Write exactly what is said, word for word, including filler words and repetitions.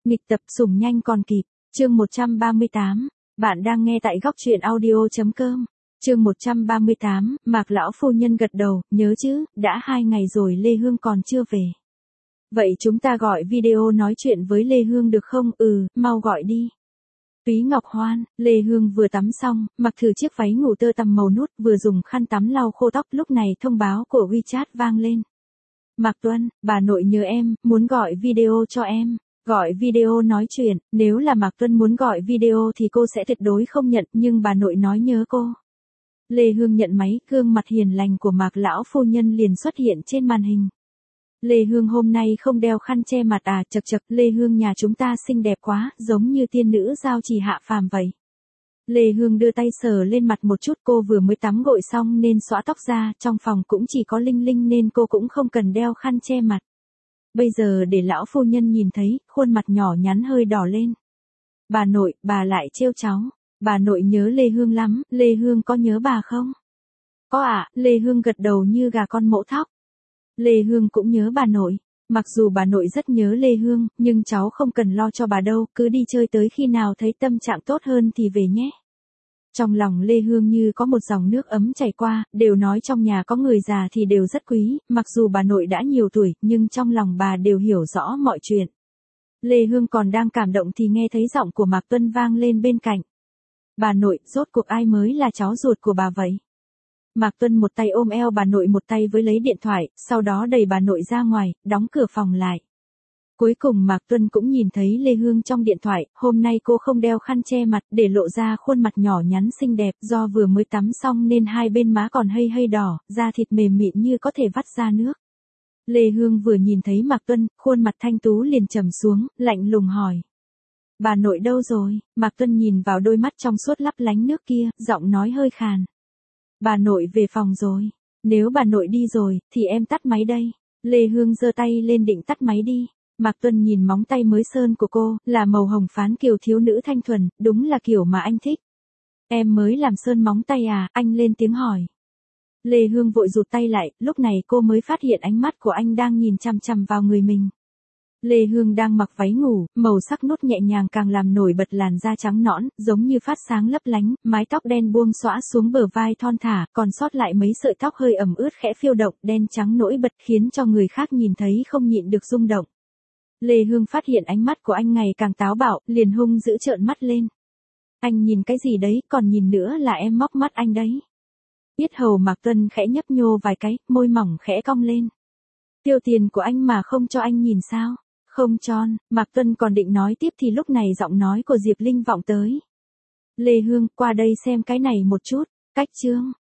Nghịch tập sủng nhanh còn kịp, chương một trăm ba mươi tám, bạn đang nghe tại góc truyện audio.com, chương một trăm ba mươi tám, Mạc lão phu nhân gật đầu, nhớ chứ, đã hai ngày rồi Lê Hương còn chưa về. Vậy chúng ta gọi video nói chuyện với Lê Hương được không? Ừ, mau gọi đi. Túy Ngọc Hoan, Lê Hương vừa tắm xong, mặc thử chiếc váy ngủ tơ tằm màu nút, vừa dùng khăn tắm lau khô tóc, lúc này thông báo của WeChat vang lên. Mạc Tuân, bà nội nhớ em, muốn gọi video cho em. Gọi video nói chuyện, nếu là Mạc Tuân muốn gọi video thì cô sẽ tuyệt đối không nhận, nhưng bà nội nói nhớ cô. Lê Hương nhận máy, gương mặt hiền lành của Mạc lão phu nhân liền xuất hiện trên màn hình. Lê Hương hôm nay không đeo khăn che mặt à? Chật chật, Lê Hương nhà chúng ta xinh đẹp quá, giống như tiên nữ giao trì hạ phàm vậy. Lê Hương đưa tay sờ lên mặt một chút, cô vừa mới tắm gội xong nên xõa tóc ra, trong phòng cũng chỉ có Linh Linh nên cô cũng không cần đeo khăn che mặt. Bây giờ để lão phu nhân nhìn thấy, khuôn mặt nhỏ nhắn hơi đỏ lên. Bà nội, bà lại trêu cháu. Bà nội nhớ Lê Hương lắm, Lê Hương có nhớ bà không? Có ạ, à, Lê Hương gật đầu như gà con mổ thóc. Lê Hương cũng nhớ bà nội. Mặc dù bà nội rất nhớ Lê Hương, nhưng cháu không cần lo cho bà đâu, cứ đi chơi tới khi nào thấy tâm trạng tốt hơn thì về nhé. Trong lòng Lê Hương như có một dòng nước ấm chảy qua, đều nói trong nhà có người già thì đều rất quý, mặc dù bà nội đã nhiều tuổi, nhưng trong lòng bà đều hiểu rõ mọi chuyện. Lê Hương còn đang cảm động thì nghe thấy giọng của Mạc Tuân vang lên bên cạnh. Bà nội, rốt cuộc ai mới là cháu ruột của bà vậy? Mạc Tuân một tay ôm eo bà nội một tay với lấy điện thoại, sau đó đẩy bà nội ra ngoài, đóng cửa phòng lại. Cuối cùng Mạc Tuân cũng nhìn thấy Lê Hương trong điện thoại, hôm nay cô không đeo khăn che mặt để lộ ra khuôn mặt nhỏ nhắn xinh đẹp, do vừa mới tắm xong nên hai bên má còn hơi hơi đỏ, da thịt mềm mịn như có thể vắt ra nước. Lê Hương vừa nhìn thấy Mạc Tuân, khuôn mặt thanh tú liền trầm xuống, lạnh lùng hỏi. Bà nội đâu rồi? Mạc Tuân nhìn vào đôi mắt trong suốt lấp lánh nước kia, giọng nói hơi khàn. Bà nội về phòng rồi. Nếu bà nội đi rồi, thì em tắt máy đây. Lê Hương giơ tay lên định tắt máy đi. Mạc Tuân nhìn móng tay mới sơn của cô, là màu hồng phán kiều thiếu nữ thanh thuần, đúng là kiểu mà anh thích. Em mới làm sơn móng tay à? Anh lên tiếng hỏi. Lê Hương vội rụt tay lại, lúc này cô mới phát hiện ánh mắt của anh đang nhìn chằm chằm vào người mình. Lê Hương đang mặc váy ngủ, màu sắc nút nhẹ nhàng càng làm nổi bật làn da trắng nõn, giống như phát sáng lấp lánh, mái tóc đen buông xõa xuống bờ vai thon thả, còn sót lại mấy sợi tóc hơi ẩm ướt khẽ phiêu động, đen trắng nổi bật khiến cho người khác nhìn thấy không nhịn được rung động. Lê Hương phát hiện ánh mắt của anh ngày càng táo bạo, liền hung dữ trợn mắt lên. Anh nhìn cái gì đấy, còn nhìn nữa là em móc mắt anh đấy. Yết hầu Mạc Tuân khẽ nhấp nhô vài cái, môi mỏng khẽ cong lên. Tiêu tiền của anh mà không cho anh nhìn sao? Không tròn, Mạc Tuân còn định nói tiếp thì lúc này giọng nói của Diệp Linh vọng tới. Lê Hương, qua đây xem cái này một chút, cách chương.